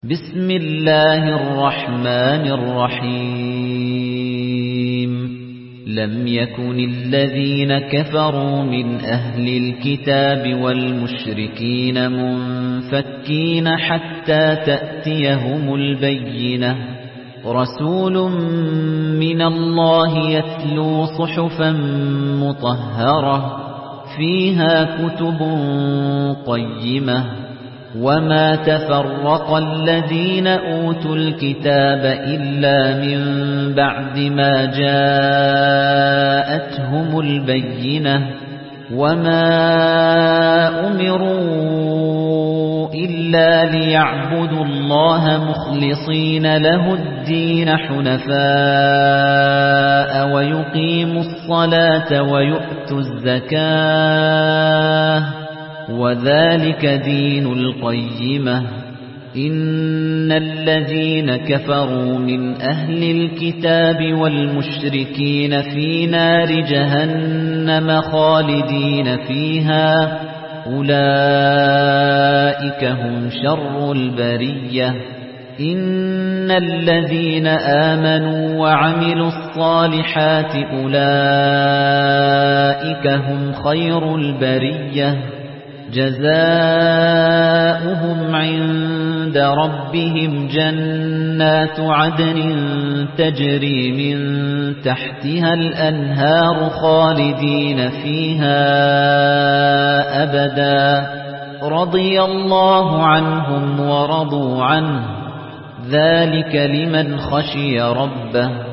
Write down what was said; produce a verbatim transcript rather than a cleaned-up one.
بسم الله الرحمن الرحيم لم يكن الذين كفروا من أهل الكتاب والمشركين منفكين حتى تأتيهم البينة رسول من الله يتلو صحفا مطهرة فيها كتب قيمة وما تفرق الذين أوتوا الكتاب إلا من بعد ما جاءتهم البينة وما أمروا إلا ليعبدوا الله مخلصين له الدين حنفاء ويقيموا الصلاة ويؤتوا الزكاة وذلك دين القيمة إن الذين كفروا من أهل الكتاب والمشركين في نار جهنم خالدين فيها أولئك هم شر البرية إن الذين آمنوا وعملوا الصالحات أولئك هم خير البرية جزاؤهم عند ربهم جنات عدن تجري من تحتها الأنهار خالدين فيها أبدا رضي الله عنهم ورضوا عنه ذلك لمن خشي ربه